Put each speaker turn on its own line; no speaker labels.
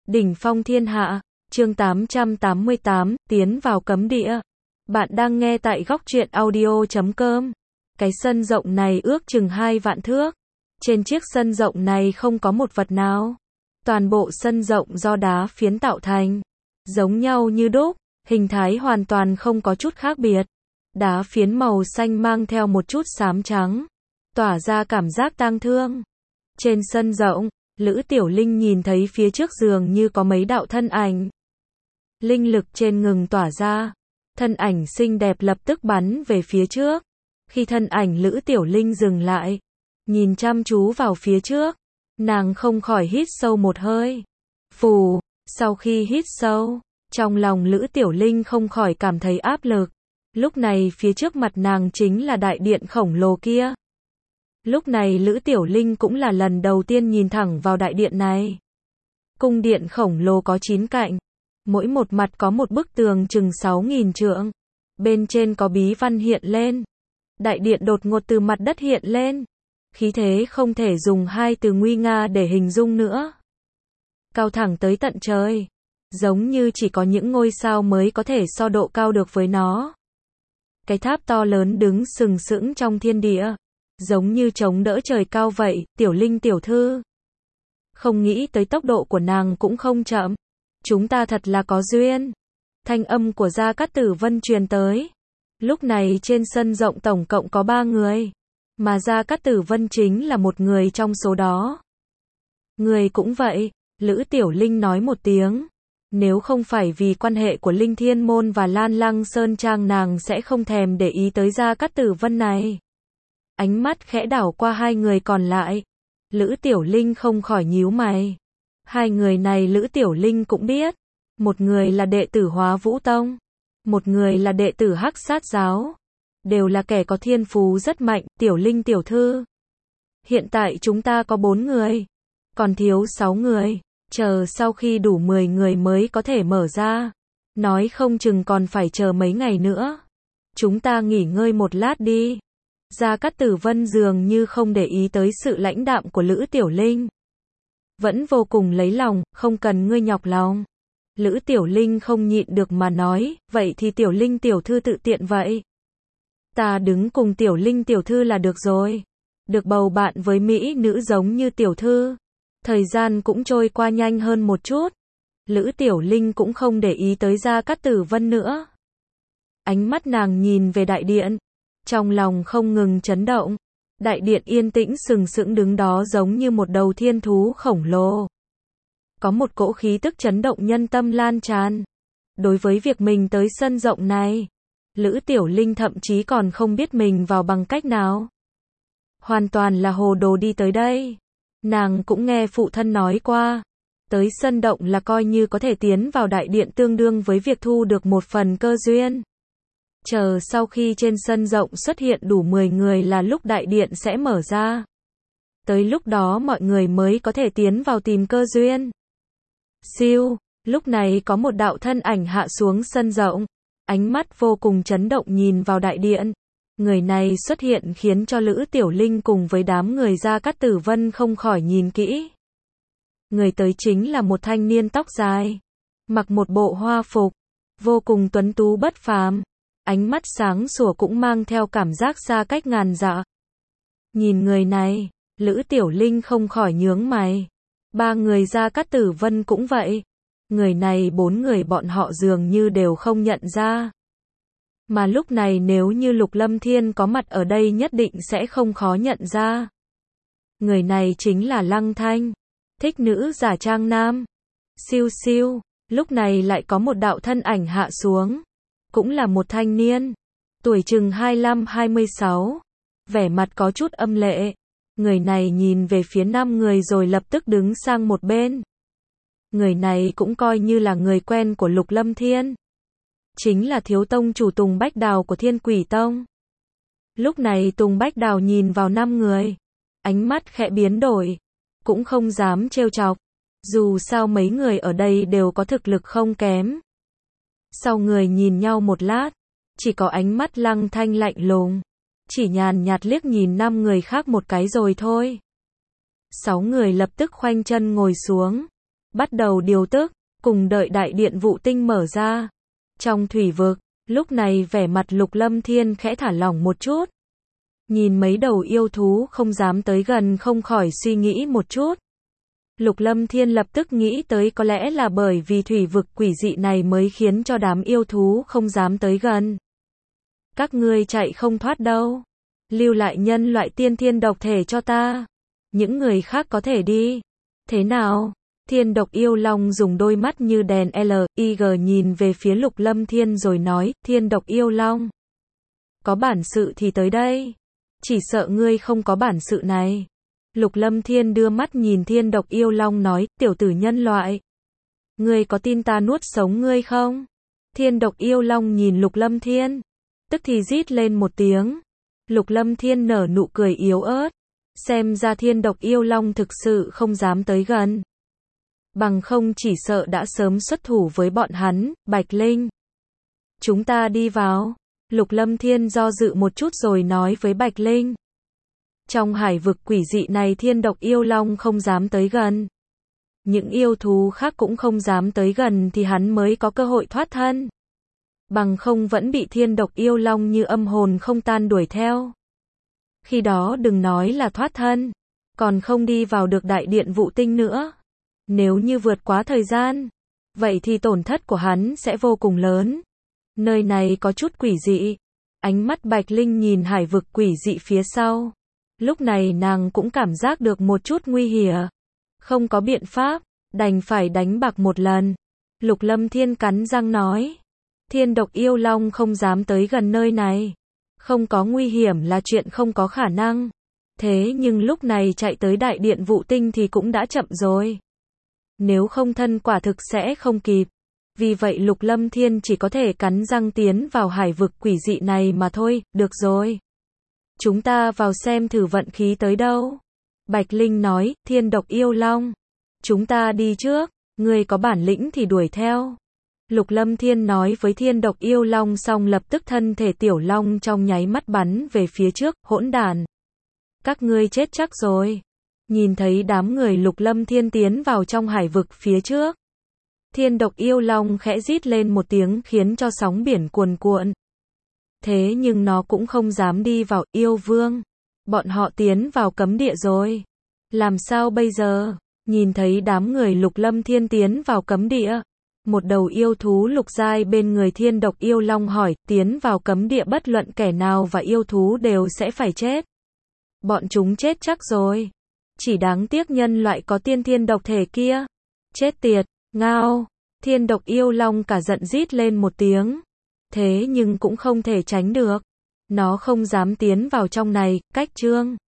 Đỉnh phong thiên hạ, chương 888, tiến vào cấm địa. Bạn đang nghe tại góc truyện audio.com. Cái sân rộng này ước chừng 2 vạn thước. Trên chiếc sân rộng này không có một vật nào. Toàn bộ sân rộng do đá phiến tạo thành. Giống nhau như đúc, hình thái hoàn toàn không có chút khác biệt. Đá phiến màu xanh mang theo một chút xám trắng. Tỏa ra cảm giác tang thương. Trên sân rộng, Lữ Tiểu Linh nhìn thấy phía trước giường như có mấy đạo thân ảnh. Linh lực trên ngừng tỏa ra. Thân ảnh xinh đẹp lập tức bắn về phía trước. Khi thân ảnh Lữ Tiểu Linh dừng lại, nhìn chăm chú vào phía trước, nàng không khỏi hít sâu một hơi. Phù, sau khi hít sâu, trong lòng Lữ Tiểu Linh không khỏi cảm thấy áp lực. Lúc này phía trước mặt nàng chính là đại điện khổng lồ kia. Lúc này Lữ Tiểu Linh cũng là lần đầu tiên nhìn thẳng vào đại điện này. Cung điện khổng lồ có 9 cạnh. Mỗi một mặt có một bức tường chừng 6.000 trượng. Bên trên có bí văn hiện lên. Đại điện đột ngột từ mặt đất hiện lên. Khí thế không thể dùng hai từ nguy nga để hình dung nữa. Cao thẳng tới tận trời. Giống như chỉ có những ngôi sao mới có thể so độ cao được với nó. Cái tháp to lớn đứng sừng sững trong thiên địa. Giống như chống đỡ trời cao vậy, Tiểu Linh tiểu thư. Không nghĩ tới tốc độ của nàng cũng không chậm. Chúng ta thật là có duyên. Thanh âm của Gia Cát Tử Vân truyền tới. Lúc này trên sân rộng tổng cộng có 3 người. Mà Gia Cát Tử Vân chính là một người trong số đó. Người cũng vậy, Lữ Tiểu Linh nói một tiếng. Nếu không phải vì quan hệ của Linh Thiên Môn và Lan Lăng Sơn Trang nàng sẽ không thèm để ý tới Gia Cát Tử Vân này. Ánh mắt khẽ đảo qua hai người còn lại. Lữ Tiểu Linh không khỏi nhíu mày. Hai người này Lữ Tiểu Linh cũng biết. Một người là đệ tử Hóa Vũ Tông. Một người là đệ tử Hắc Sát Giáo. Đều là kẻ có thiên phú rất mạnh, Tiểu Linh tiểu thư. Hiện tại chúng ta có 4 người. Còn thiếu 6 người. Chờ sau khi đủ 10 người mới có thể mở ra. Nói không chừng còn phải chờ mấy ngày nữa. Chúng ta nghỉ ngơi một lát đi. Gia Cát Tử Vân dường như không để ý tới sự lãnh đạm của Lữ Tiểu Linh. Vẫn vô cùng lấy lòng, không cần ngươi nhọc lòng. Lữ Tiểu Linh không nhịn được mà nói, vậy thì Tiểu Linh tiểu thư tự tiện vậy. Ta đứng cùng Tiểu Linh tiểu thư là được rồi. Được bầu bạn với mỹ nữ giống như tiểu thư. Thời gian cũng trôi qua nhanh hơn một chút. Lữ Tiểu Linh cũng không để ý tới Gia Cát Tử Vân nữa. Ánh mắt nàng nhìn về đại điện. Trong lòng không ngừng chấn động. Đại điện yên tĩnh sừng sững đứng đó giống như một đầu thiên thú khổng lồ. Có một cỗ khí tức chấn động nhân tâm lan tràn. Đối với việc mình tới sân rộng này, Lữ Tiểu Linh thậm chí còn không biết mình vào bằng cách nào. Hoàn toàn là hồ đồ đi tới đây. Nàng cũng nghe phụ thân nói qua. Tới sân động là coi như có thể tiến vào đại điện tương đương với việc thu được một phần cơ duyên. Chờ sau khi trên sân rộng xuất hiện đủ 10 người là lúc đại điện sẽ mở ra. Tới lúc đó mọi người mới có thể tiến vào tìm cơ duyên. Siêu, lúc này có một đạo thân ảnh hạ xuống sân rộng. Ánh mắt vô cùng chấn động nhìn vào đại điện. Người này xuất hiện khiến cho Lữ Tiểu Linh cùng với đám người Gia Cát Tử Vân không khỏi nhìn kỹ. Người tới chính là một thanh niên tóc dài. Mặc một bộ hoa phục. Vô cùng tuấn tú bất phàm. Ánh mắt sáng sủa cũng mang theo cảm giác xa cách ngàn dặm. Nhìn người này, Lữ Tiểu Linh không khỏi nhướng mày. 3 người Gia Cát Tử Vân cũng vậy. Người này 4 người bọn họ dường như đều không nhận ra. Mà lúc này nếu như Lục Lâm Thiên có mặt ở đây nhất định sẽ không khó nhận ra. Người này chính là Lăng Thanh. Thích nữ giả trang nam. Siêu siêu, lúc này lại có một đạo thân ảnh hạ xuống. Cũng là một thanh niên. Tuổi chừng 25-26. Vẻ mặt có chút âm lệ. Người này nhìn về phía 5 người rồi lập tức đứng sang một bên. Người này cũng coi như là người quen của Lục Lâm Thiên. Chính là thiếu tông chủ Tùng Bách Đào của Thiên Quỷ Tông. Lúc này Tùng Bách Đào nhìn vào 5 người. Ánh mắt khẽ biến đổi. Cũng không dám trêu chọc. Dù sao mấy người ở đây đều có thực lực không kém. Sau người nhìn nhau một lát. Chỉ có ánh mắt Lăng Thanh lạnh lùng. Chỉ nhàn nhạt liếc nhìn 5 người khác một cái rồi thôi. 6 người lập tức khoanh chân ngồi xuống. bắt đầu điều tức, cùng đợi đại điện vụ tinh mở ra. Trong thủy vực, lúc này vẻ mặt Lục Lâm Thiên khẽ thả lỏng một chút. Nhìn mấy đầu yêu thú không dám tới gần không khỏi suy nghĩ một chút. Lục Lâm Thiên lập tức nghĩ tới có lẽ là bởi vì thủy vực quỷ dị này mới khiến cho đám yêu thú không dám tới gần. Các ngươi chạy không thoát đâu. Lưu lại nhân loại tiên thiên độc thể cho ta. Những người khác có thể đi. Thế nào? Thiên độc yêu long dùng đôi mắt như đèn LED nhìn về phía Lục Lâm Thiên rồi nói, thiên độc yêu long. Có bản sự thì tới đây. Chỉ sợ ngươi không có bản sự này. Lục Lâm Thiên đưa mắt nhìn thiên độc yêu long nói, tiểu tử nhân loại. Ngươi có tin ta nuốt sống ngươi không? Thiên độc yêu long nhìn Lục Lâm Thiên. Tức thì rít lên một tiếng. Lục Lâm Thiên nở nụ cười yếu ớt. Xem ra thiên độc yêu long thực sự không dám tới gần. Bằng không chỉ sợ đã sớm xuất thủ với bọn hắn, Bạch Linh. Chúng ta đi vào. Lục Lâm Thiên do dự một chút rồi nói với Bạch Linh. Trong hải vực quỷ dị này thiên độc yêu long không dám tới gần. Những yêu thú khác cũng không dám tới gần thì hắn mới có cơ hội thoát thân. Bằng không vẫn bị thiên độc yêu long như âm hồn không tan đuổi theo. Khi đó đừng nói là thoát thân, còn không đi vào được đại điện vụ tinh nữa. Nếu như vượt quá thời gian, vậy thì tổn thất của hắn sẽ vô cùng lớn. Nơi này có chút quỷ dị. Ánh mắt Bạch Linh nhìn hải vực quỷ dị phía sau. Lúc này nàng cũng cảm giác được một chút nguy hiểm. Không có biện pháp, đành phải đánh bạc một lần. Lục Lâm Thiên cắn răng nói. Thiên độc yêu long không dám tới gần nơi này. Không có nguy hiểm là chuyện không có khả năng. Thế nhưng lúc này chạy tới đại điện vụ tinh thì cũng đã chậm rồi. Nếu không thân quả thực sẽ không kịp. Vì vậy Lục Lâm Thiên chỉ có thể cắn răng tiến vào hải vực quỷ dị này mà thôi, được rồi. Chúng ta vào xem thử vận khí tới đâu. Bạch Linh nói, thiên độc yêu long. Chúng ta đi trước, ngươi có bản lĩnh thì đuổi theo. Lục Lâm Thiên nói với thiên độc yêu long xong lập tức thân thể tiểu long trong nháy mắt bắn về phía trước, hỗn đản. Các ngươi chết chắc rồi. Nhìn thấy đám người Lục Lâm Thiên tiến vào trong hải vực phía trước. Thiên độc yêu long khẽ rít lên một tiếng khiến cho sóng biển cuồn cuộn. Thế nhưng nó cũng không dám đi vào, yêu vương. Bọn họ tiến vào cấm địa rồi. Làm sao bây giờ? Nhìn thấy đám người Lục Lâm Thiên tiến vào cấm địa. Một đầu yêu thú lục giai bên người thiên độc yêu long hỏi, tiến vào cấm địa bất luận kẻ nào và yêu thú đều sẽ phải chết. Bọn chúng chết chắc rồi. Chỉ đáng tiếc nhân loại có tiên thiên độc thể kia. Chết tiệt, ngao. Thiên độc yêu long cả giận rít lên một tiếng. Thế nhưng cũng không thể tránh được. Nó không dám tiến vào trong này, cách chương.